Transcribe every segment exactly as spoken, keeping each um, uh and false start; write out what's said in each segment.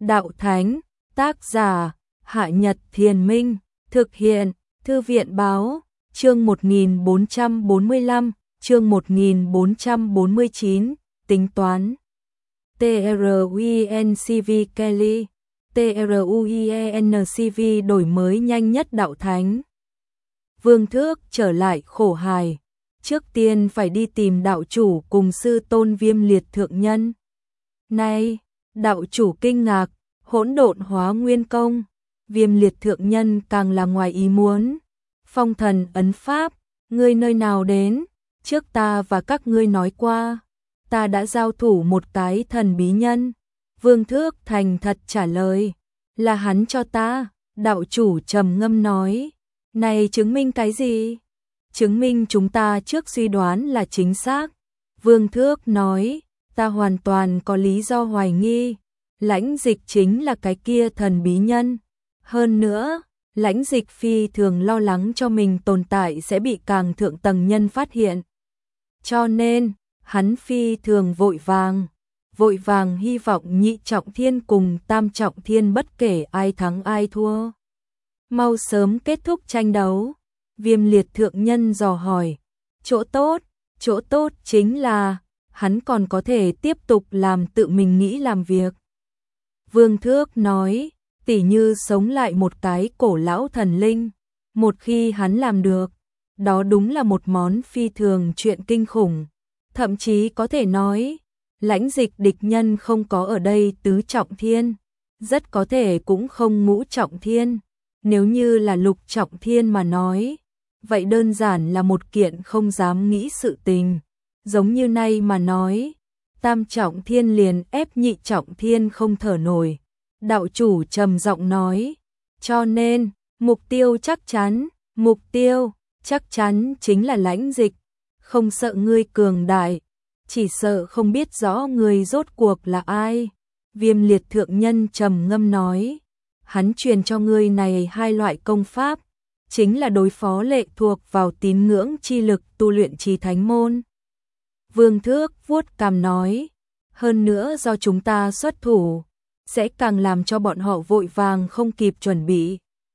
Đạo Thánh, tác giả, Hạ Nhật Thiền Minh, thực hiện, Thư viện Báo, chương một nghìn bốn trăm bốn mươi lăm, chương một nghìn bốn trăm bốn mươi chín, tính toán. T R U I N C V Kelly, T R U I N C V đổi mới nhanh nhất Đạo Thánh. Vương Thước trở lại khổ hài, trước tiên phải đi tìm đạo chủ cùng sư tôn Viêm Liệt thượng nhân. Này, đạo chủ kinh ngạc, hỗn độn hóa nguyên công, Viêm Liệt thượng nhân càng là ngoài ý muốn. Phong thần ấn pháp, ngươi nơi nào đến, trước ta và các ngươi nói qua, ta đã giao thủ một cái thần bí nhân. Vương Thước thành thật trả lời, là hắn cho ta. Đạo chủ trầm ngâm nói, này chứng minh cái gì? Chứng minh chúng ta trước suy đoán là chính xác. Vương Thước nói, ta hoàn toàn có lý do hoài nghi, Lãnh Dịch chính là cái kia thần bí nhân. Hơn nữa, Lãnh Dịch phi thường lo lắng cho mình tồn tại sẽ bị càng thượng tầng nhân phát hiện. Cho nên, hắn phi thường vội vàng, vội vàng hy vọng nhị trọng thiên cùng tam trọng thiên bất kể ai thắng ai thua, mau sớm kết thúc tranh đấu. Viêm Liệt thượng nhân dò hỏi, chỗ tốt, chỗ tốt chính là, hắn còn có thể tiếp tục làm tự mình nghĩ làm việc. Vương Thước nói, tỉ như sống lại một cái cổ lão thần linh, một khi hắn làm được, đó đúng là một món phi thường chuyện kinh khủng. Thậm chí có thể nói, Lãnh Dịch địch nhân không có ở đây tứ trọng thiên, rất có thể cũng không ngũ trọng thiên. Nếu như là lục trọng thiên mà nói, vậy đơn giản là một kiện không dám nghĩ sự tình. Giống như nay mà nói, tam trọng thiên liền ép nhị trọng thiên không thở nổi. Đạo chủ trầm giọng nói, cho nên, mục tiêu chắc chắn, mục tiêu chắc chắn chính là Lãnh Dịch. Không sợ ngươi cường đại, chỉ sợ không biết rõ ngươi rốt cuộc là ai. Viêm Liệt thượng nhân trầm ngâm nói, hắn truyền cho ngươi này hai loại công pháp, chính là đối phó lệ thuộc vào tín ngưỡng chi lực tu luyện trì thánh môn. Vương Thước vuốt cằm nói, hơn nữa do chúng ta xuất thủ, sẽ càng làm cho bọn họ vội vàng không kịp chuẩn bị.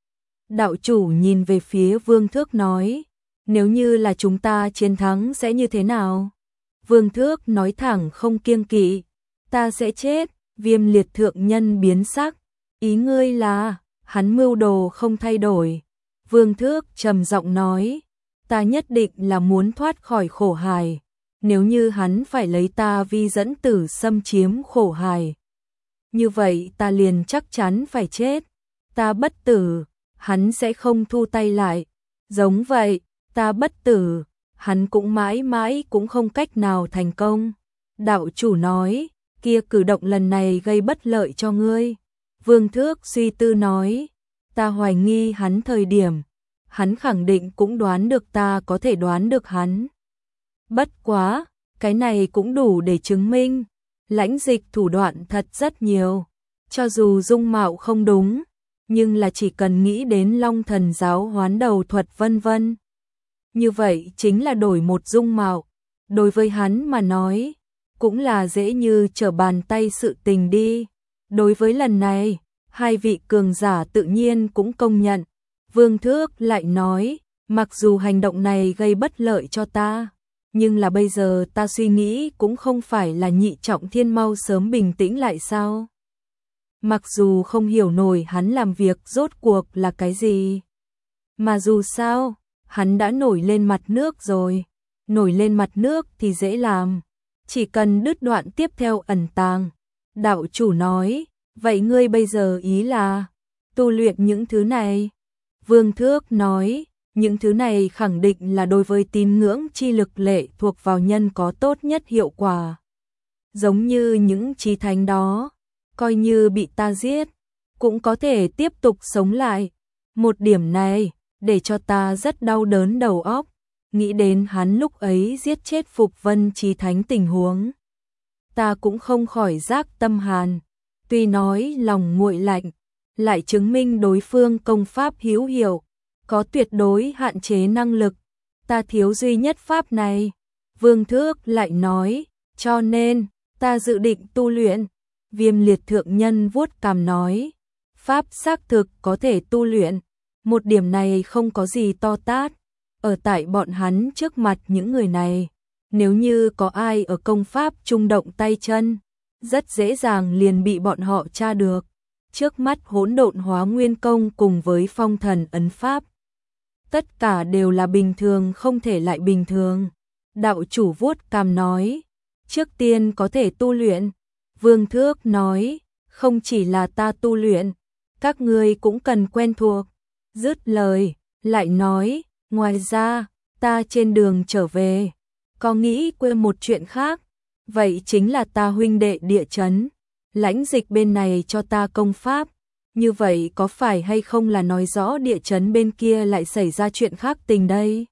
Đạo chủ nhìn về phía Vương Thước nói, nếu như là chúng ta chiến thắng sẽ như thế nào? Vương Thước nói thẳng không kiêng kỵ, ta sẽ chết. Viêm Liệt thượng nhân biến sắc, ý ngươi là, hắn mưu đồ không thay đổi. Vương Thước trầm giọng nói, ta nhất định là muốn thoát khỏi khổ hài, nếu như hắn phải lấy ta vi dẫn tử xâm chiếm khổ hài, như vậy ta liền chắc chắn phải chết. Ta bất tử, hắn sẽ không thu tay lại. Giống vậy, ta bất tử, hắn cũng mãi mãi cũng không cách nào thành công. Đạo chủ nói, kia cử động lần này gây bất lợi cho ngươi. Vương Thước suy tư nói, ta hoài nghi hắn thời điểm, hắn khẳng định cũng đoán được ta có thể đoán được hắn. Bất quá, cái này cũng đủ để chứng minh, Lãnh Dịch thủ đoạn thật rất nhiều, cho dù dung mạo không đúng, nhưng là chỉ cần nghĩ đến Long Thần giáo hoán đầu thuật vân vân. Như vậy chính là đổi một dung mạo, đối với hắn mà nói, cũng là dễ như trở bàn tay sự tình đi. Đối với lần này, hai vị cường giả tự nhiên cũng công nhận. Vương Thước lại nói, mặc dù hành động này gây bất lợi cho ta, nhưng là bây giờ ta suy nghĩ cũng không phải là nhị trọng thiên mau sớm bình tĩnh lại sao? Mặc dù không hiểu nổi hắn làm việc rốt cuộc là cái gì, mà dù sao, hắn đã nổi lên mặt nước rồi. Nổi lên mặt nước thì dễ làm, chỉ cần đứt đoạn tiếp theo ẩn tàng. Đạo chủ nói, vậy ngươi bây giờ ý là tu luyện những thứ này? Vương Thước nói, những thứ này khẳng định là đối với tín ngưỡng chi lực lệ thuộc vào nhân có tốt nhất hiệu quả. Giống như những chí thánh đó, coi như bị ta giết, cũng có thể tiếp tục sống lại. Một điểm này, để cho ta rất đau đớn đầu óc. Nghĩ đến hắn lúc ấy giết chết Phục Vân Chí Thánh tình huống, ta cũng không khỏi giác tâm hàn. Tuy nói lòng nguội lạnh, lại chứng minh đối phương công pháp hữu hiệu, có tuyệt đối hạn chế năng lực. Ta thiếu duy nhất pháp này. Vương Thước lại nói, cho nên, ta dự định tu luyện. Viêm liệt thượng nhân vuốt cằm nói, pháp xác thực có thể tu luyện, một điểm này không có gì to tát, ở tại bọn hắn trước mặt những người này, nếu như có ai ở công pháp trung động tay chân, rất dễ dàng liền bị bọn họ tra được. Trước mắt hỗn độn hóa nguyên công cùng với phong thần ấn pháp, tất cả đều là bình thường không thể lại bình thường. Đạo chủ vuốt cằm nói, trước tiên có thể tu luyện. Vương Thước nói, không chỉ là ta tu luyện, các ngươi cũng cần quen thuộc. Dứt lời, lại nói, ngoài ra, ta trên đường trở về, có nghĩ quên một chuyện khác, vậy chính là ta huynh đệ địa chấn, lãnh dịch bên này cho ta công pháp, như vậy có phải hay không là nói rõ địa chấn bên kia lại xảy ra chuyện khác tình đây?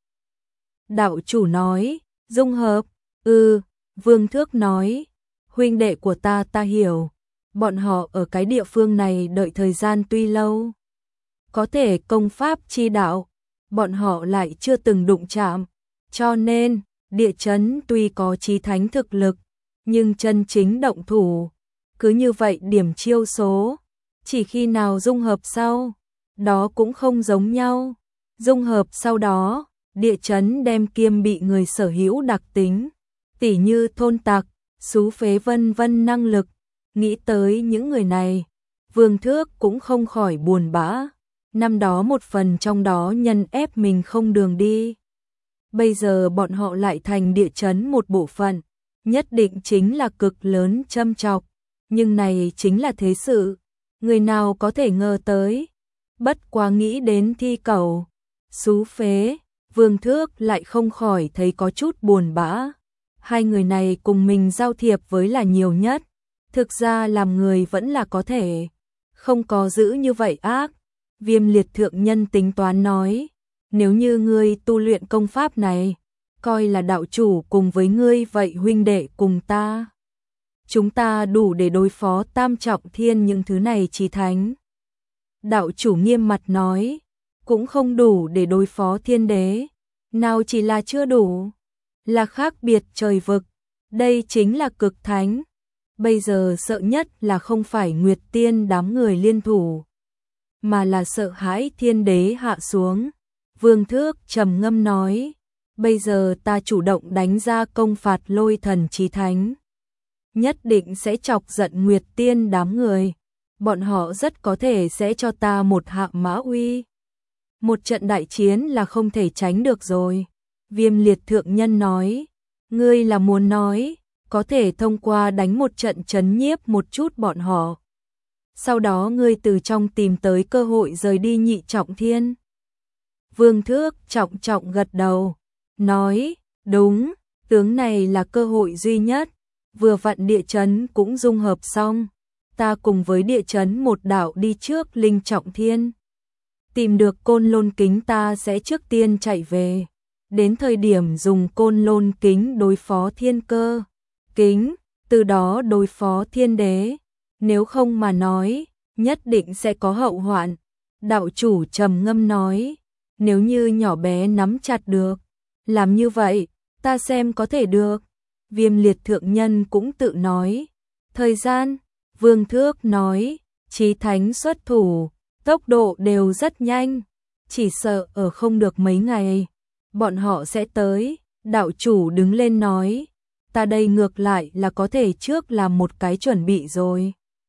Đạo chủ nói, dung hợp, ừ, Vương Thước nói, huynh đệ của ta ta hiểu, bọn họ ở cái địa phương này đợi thời gian tuy lâu, có thể công pháp chi đạo, bọn họ lại chưa từng đụng chạm, cho nên, địa chấn tuy có chí thánh thực lực, nhưng chân chính động thủ, cứ như vậy điểm chiêu số, chỉ khi nào dung hợp sau, đó cũng không giống nhau. Dung hợp sau đó, địa chấn đem kiêm bị người sở hữu đặc tính, tỉ như thôn tặc, xú phế vân vân năng lực, nghĩ tới những người này, Vương Thước cũng không khỏi buồn bã, năm đó một phần trong đó nhân ép mình không đường đi. Bây giờ bọn họ lại thành địa chấn một bộ phận, nhất định chính là cực lớn châm chọc, nhưng này chính là thế sự, người nào có thể ngờ tới. Bất quá nghĩ đến thi cầu, xú phế, Vương Thước lại không khỏi thấy có chút buồn bã. Hai người này cùng mình giao thiệp với là nhiều nhất, thực ra làm người vẫn là có thể, không có giữ như vậy ác. Viêm liệt thượng nhân tính toán nói, nếu như ngươi tu luyện công pháp này, coi là đạo chủ cùng với ngươi vậy huynh đệ cùng ta. Chúng ta đủ để đối phó tam trọng thiên những thứ này chí thánh. Đạo chủ nghiêm mặt nói, cũng không đủ để đối phó thiên đế, nào chỉ là chưa đủ, là khác biệt trời vực, đây chính là cực thánh. Bây giờ sợ nhất là không phải Nguyệt Tiên đám người liên thủ, mà là sợ hãi thiên đế hạ xuống. Vương Thước trầm ngâm nói, bây giờ ta chủ động đánh ra công phạt lôi thần chí thánh, nhất định sẽ chọc giận Nguyệt Tiên đám người, bọn họ rất có thể sẽ cho ta một hạ mã uy. Một trận đại chiến là không thể tránh được rồi. Viêm liệt thượng nhân nói, ngươi là muốn nói, có thể thông qua đánh một trận trấn nhiếp một chút bọn họ. Sau đó ngươi từ trong tìm tới cơ hội rời đi nhị trọng thiên. Vương Thước trọng trọng gật đầu, nói, đúng, tướng này là cơ hội duy nhất, vừa vặn địa chấn cũng dung hợp xong, ta cùng với địa chấn một đạo đi trước linh trọng thiên. Tìm được côn lôn kính ta sẽ trước tiên chạy về, đến thời điểm dùng côn lôn kính đối phó thiên cơ kính, từ đó đối phó thiên đế, nếu không mà nói, nhất định sẽ có hậu hoạn. Đạo chủ trầm ngâm nói, nếu như nhỏ bé nắm chặt được, làm như vậy, ta xem có thể được. Viêm liệt thượng nhân cũng tự nói, thời gian, Vương Thước nói, chí thánh xuất thủ, tốc độ đều rất nhanh, chỉ sợ ở không được mấy ngày, bọn họ sẽ tới. Đạo chủ đứng lên nói, ta đây ngược lại là có thể trước làm một cái chuẩn bị rồi.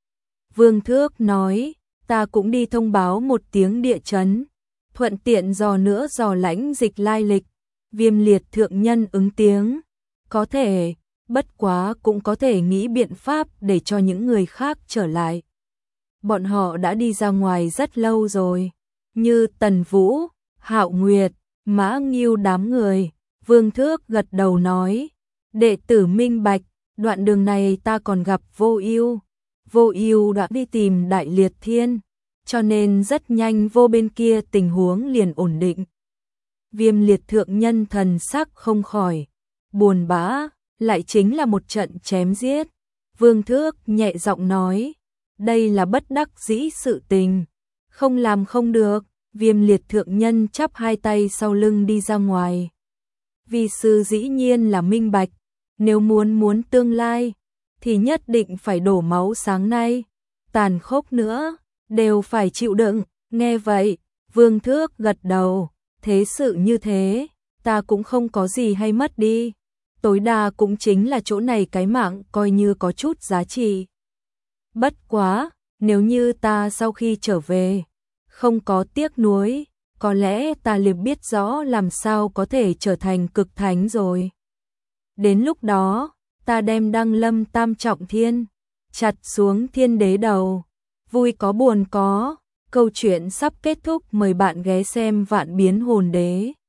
Vương Thước nói, ta cũng đi thông báo một tiếng địa chấn, thuận tiện dò nữa dò lãnh dịch lai lịch. Viêm liệt thượng nhân ứng tiếng, có thể, bất quá cũng có thể nghĩ biện pháp để cho những người khác trở lại. Bọn họ đã đi ra ngoài rất lâu rồi, như Tần Vũ, Hạo Nguyệt, Mã Nghiêu đám người. Vương Thước gật đầu nói, đệ tử minh bạch, đoạn đường này ta còn gặp Vô Ưu. Vô Ưu đã đi tìm Đại Liệt Thiên, cho nên rất nhanh Vô bên kia tình huống liền ổn định. Viêm liệt thượng nhân thần sắc không khỏi buồn bã, lại chính là một trận chém giết. Vương Thước nhẹ giọng nói, đây là bất đắc dĩ sự tình, không làm không được. Viêm liệt thượng nhân chắp hai tay sau lưng đi ra ngoài. Vi sư dĩ nhiên là minh bạch, nếu muốn muốn tương lai, thì nhất định phải đổ máu sáng nay, tàn khốc nữa, đều phải chịu đựng. Nghe vậy, Vương Thước gật đầu, thế sự như thế, ta cũng không có gì hay mất đi. Tối đa cũng chính là chỗ này cái mạng coi như có chút giá trị. Bất quá, nếu như ta sau khi trở về, không có tiếc nuối, có lẽ ta liền biết rõ làm sao có thể trở thành cực thánh rồi. Đến lúc đó, ta đem đăng lâm tam trọng thiên, chặt xuống thiên đế đầu. Vui có buồn có, câu chuyện sắp kết thúc, mời bạn ghé xem Vạn Biến Hồn Đế.